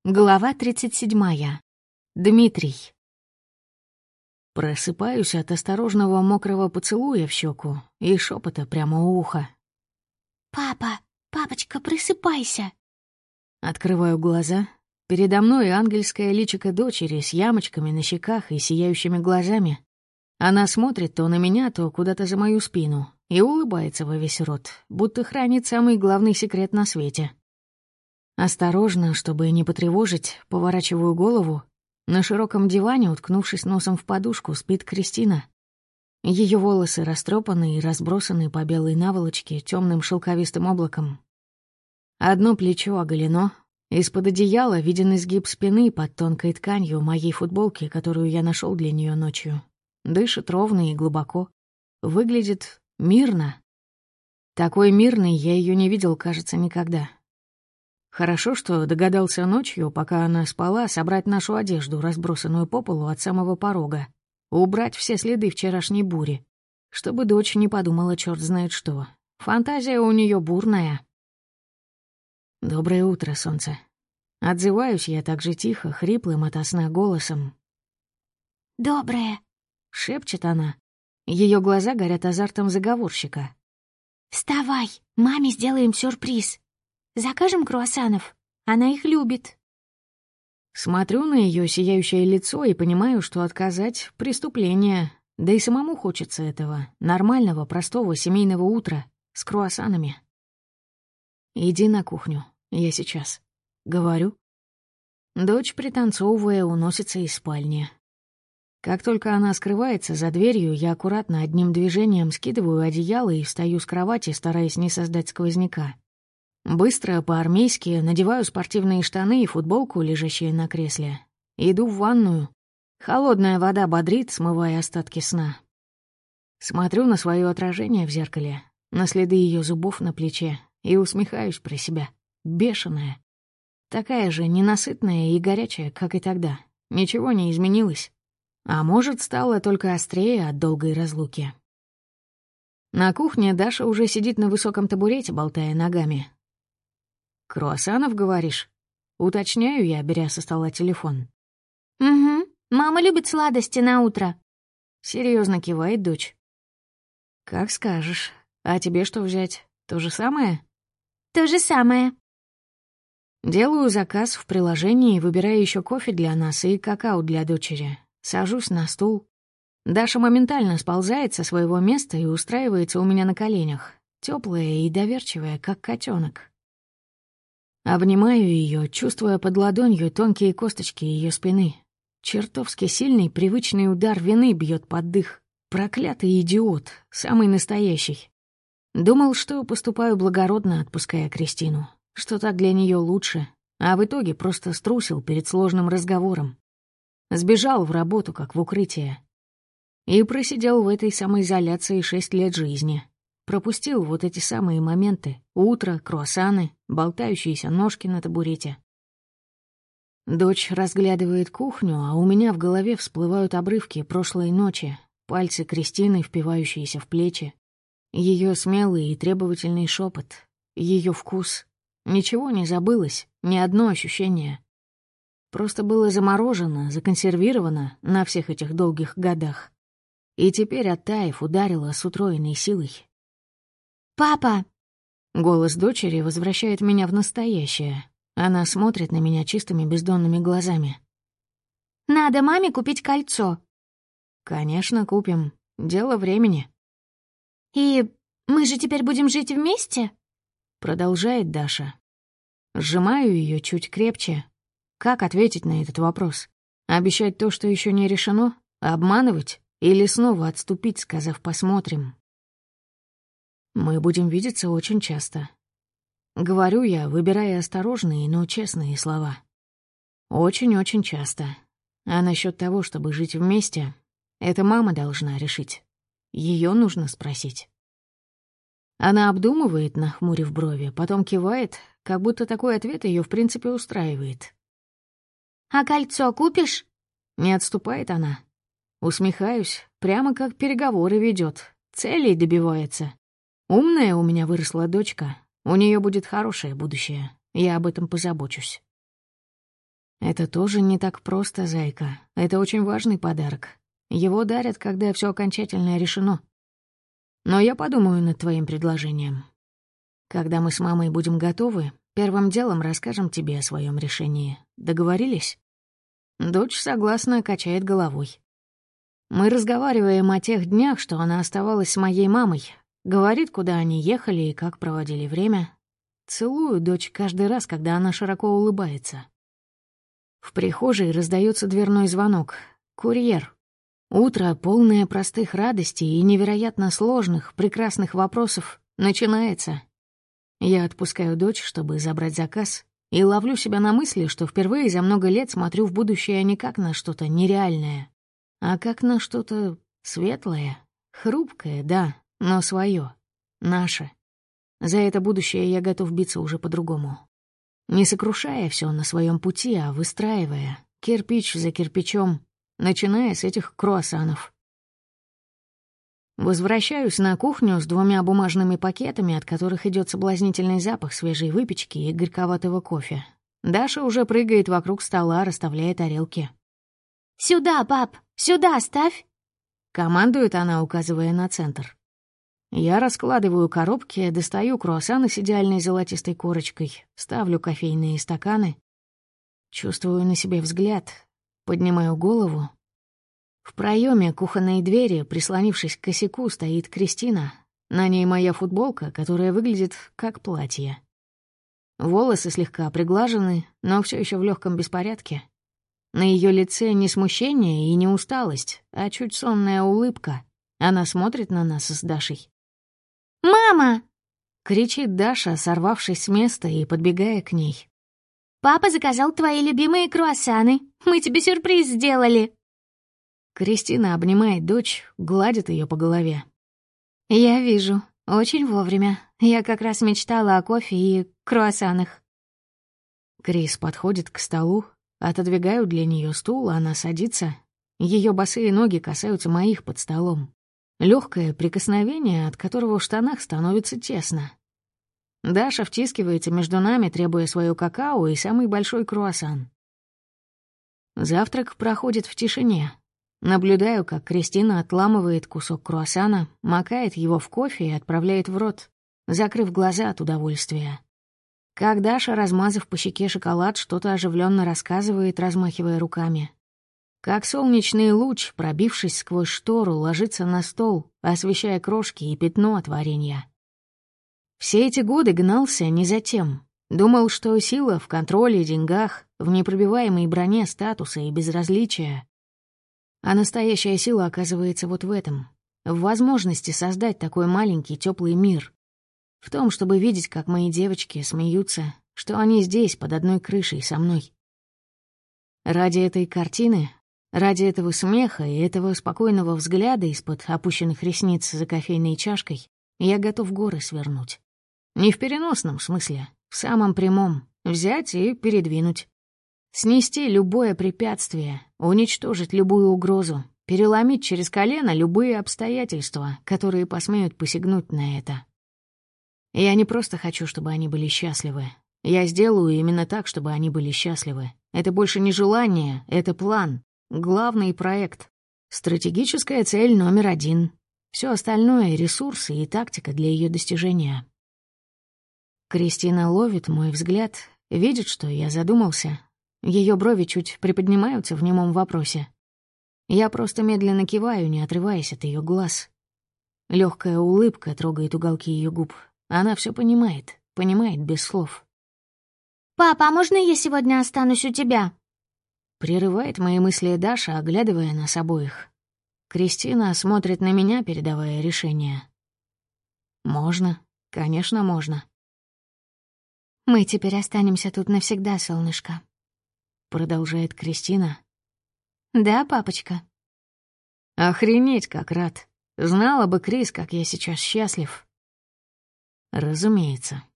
Глава 37. Дмитрий. Просыпаюсь от осторожного мокрого поцелуя в щеку и шепота прямо у уха. «Папа, папочка, просыпайся!» Открываю глаза. Передо мной ангельское личико дочери с ямочками на щеках и сияющими глазами. Она смотрит то на меня, то куда-то за мою спину и улыбается во весь рот, будто хранит самый главный секрет на свете. Осторожно, чтобы не потревожить, поворачиваю голову. На широком диване, уткнувшись носом в подушку, спит Кристина. Ее волосы растрепаны и разбросаны по белой наволочке темным шелковистым облаком. Одно плечо оголено. Из-под одеяла виден изгиб спины под тонкой тканью моей футболки, которую я нашел для нее ночью. Дышит ровно и глубоко. Выглядит мирно. Такой мирной я ее не видел, кажется, никогда. Хорошо, что догадался ночью, пока она спала, собрать нашу одежду, разбросанную по полу от самого порога, убрать все следы вчерашней бури, чтобы дочь не подумала черт знает что. Фантазия у нее бурная. «Доброе утро, солнце». Отзываюсь я так же тихо, хриплым ото сна голосом. «Доброе!» — шепчет она. Ее глаза горят азартом заговорщика. «Вставай, маме сделаем сюрприз. Закажем круассанов, она их любит». Смотрю на ее сияющее лицо и понимаю, что отказать — преступление. Да и самому хочется этого, нормального, простого семейного утра с круассанами. «Иди на кухню, я сейчас», — говорю. Дочь, пританцовывая, уносится из спальни. Как только она скрывается за дверью, я аккуратно одним движением скидываю одеяло и встаю с кровати, стараясь не создать сквозняка. Быстро, по-армейски, надеваю спортивные штаны и футболку, лежащие на кресле. Иду в ванную. Холодная вода бодрит, смывая остатки сна. Смотрю на свое отражение в зеркале, на следы ее зубов на плече, и усмехаюсь про себя. Бешеная. Такая же ненасытная и горячая, как и тогда. Ничего не изменилось. А может, стало только острее от долгой разлуки. На кухне Даша уже сидит на высоком табурете, болтая ногами. «Круассанов, говоришь?» Уточняю я, беря со стола телефон. «Угу, мама любит сладости на утро». Серьезно кивает дочь. «Как скажешь. А тебе что взять? То же самое?» «То же самое». Делаю заказ в приложении, выбираю еще кофе для нас и какао для дочери. Сажусь на стул. Даша моментально сползает со своего места и устраивается у меня на коленях, теплая и доверчивая, как котенок. Обнимаю ее, чувствуя под ладонью тонкие косточки ее спины. Чертовски сильный, привычный удар вины бьет под дых. Проклятый идиот, самый настоящий. Думал, что поступаю благородно, отпуская Кристину, что так для нее лучше, а в итоге просто струсил перед сложным разговором. Сбежал в работу, как в укрытие. И просидел в этой самоизоляции 6 лет жизни. Пропустил вот эти самые моменты. Утро, круассаны, болтающиеся ножки на табурете. Дочь разглядывает кухню, а у меня в голове всплывают обрывки прошлой ночи, пальцы Кристины, впивающиеся в плечи, ее смелый и требовательный шепот, ее вкус. Ничего не забылось, ни одно ощущение. Просто было заморожено, законсервировано на всех этих долгих годах. И теперь, оттаив, ударило с утроенной силой. «Папа!» Голос дочери возвращает меня в настоящее. Она смотрит на меня чистыми бездонными глазами. «Надо маме купить кольцо». «Конечно, купим. Дело времени». «И мы же теперь будем жить вместе?» Продолжает Даша. Сжимаю ее чуть крепче. Как ответить на этот вопрос? Обещать то, что еще не решено? Обманывать? Или снова отступить, сказав «посмотрим»? Мы будем видеться очень часто. Говорю я, выбирая осторожные, но честные слова. Очень-очень часто. А насчет того, чтобы жить вместе, это мама должна решить. Ее нужно спросить. Она обдумывает, нахмурив брови, потом кивает, как будто такой ответ ее в принципе устраивает. «А кольцо купишь?» Не отступает она. Усмехаюсь, прямо как переговоры ведет, целей добивается. Умная у меня выросла дочка, у нее будет хорошее будущее, я об этом позабочусь. Это тоже не так просто, зайка. Это очень важный подарок. Его дарят, когда все окончательно решено. Но я подумаю над твоим предложением. Когда мы с мамой будем готовы, первым делом расскажем тебе о своем решении. Договорились?» Дочь согласно качает головой. Мы разговариваем о тех днях, что она оставалась с моей мамой. Говорит, куда они ехали и как проводили время. Целую дочь каждый раз, когда она широко улыбается. В прихожей раздается дверной звонок. Курьер. Утро, полное простых радостей и невероятно сложных, прекрасных вопросов, начинается. Я отпускаю дочь, чтобы забрать заказ, и ловлю себя на мысли, что впервые за много лет смотрю в будущее не как на что-то нереальное, а как на что-то светлое, хрупкое, да, но свое, наше. За это будущее я готов биться уже по-другому. Не сокрушая все на своем пути, а выстраивая, кирпич за кирпичом, начиная с этих круассанов. Возвращаюсь на кухню с 2 бумажными пакетами, от которых идет соблазнительный запах свежей выпечки и горьковатого кофе. Даша уже прыгает вокруг стола, расставляя тарелки. «Сюда, пап, сюда ставь!» Командует она, указывая на центр. Я раскладываю коробки, достаю круассаны с идеальной золотистой корочкой, ставлю кофейные стаканы. Чувствую на себе взгляд, поднимаю голову. В проеме кухонной двери, прислонившись к косяку, стоит Кристина. На ней моя футболка, которая выглядит как платье. Волосы слегка приглажены, но все еще в легком беспорядке. На ее лице не смущение и не усталость, а чуть сонная улыбка. Она смотрит на нас с Дашей. «Мама!» — кричит Даша, сорвавшись с места и подбегая к ней. «Папа заказал твои любимые круассаны. Мы тебе сюрприз сделали!» Кристина обнимает дочь, гладит ее по голове. «Я вижу. Очень вовремя. Я как раз мечтала о кофе и круассанах». Крис подходит к столу, отодвигаю для нее стул, она садится. Ее босые ноги касаются моих под столом. Легкое прикосновение, от которого в штанах становится тесно. Даша втискивается между нами, требуя свое какао и самый большой круассан. Завтрак проходит в тишине. Наблюдаю, как Кристина отламывает кусок круассана, макает его в кофе и отправляет в рот, закрыв глаза от удовольствия. Как Даша, размазав по щеке шоколад, что-то оживленно рассказывает, размахивая руками. Как солнечный луч, пробившись сквозь штору, ложится на стол, освещая крошки и пятно от варенья. Все эти годы гнался не за тем. Думал, что сила в контроле, деньгах, в непробиваемой броне статуса и безразличия. А настоящая сила оказывается вот в этом. В возможности создать такой маленький теплый мир. В том, чтобы видеть, как мои девочки смеются, что они здесь, под одной крышей со мной. Ради этой картины, ради этого смеха и этого спокойного взгляда из-под опущенных ресниц за кофейной чашкой я готов горы свернуть. Не в переносном смысле, в самом прямом. Взять и передвинуть. Снести любое препятствие, уничтожить любую угрозу, переломить через колено любые обстоятельства, которые посмеют посягнуть на это. Я не просто хочу, чтобы они были счастливы. Я сделаю именно так, чтобы они были счастливы. Это больше не желание, это план, главный проект, стратегическая цель номер 1. Все остальное — ресурсы и тактика для ее достижения. Кристина ловит мой взгляд, видит, что я задумался. Ее брови чуть приподнимаются в немом вопросе. Я просто медленно киваю, не отрываясь от ее глаз. Легкая улыбка трогает уголки ее губ. Она все понимает без слов. «Папа, а можно я сегодня останусь у тебя?» Прерывает мои мысли Даша, оглядывая нас обоих. Кристина смотрит на меня, передавая решение. «Можно, конечно, можно». «Мы теперь останемся тут навсегда, солнышко», — продолжает Кристина. «Да, папочка?» «Охренеть, как рад. Знала бы, Крис, как я сейчас счастлив». «Разумеется».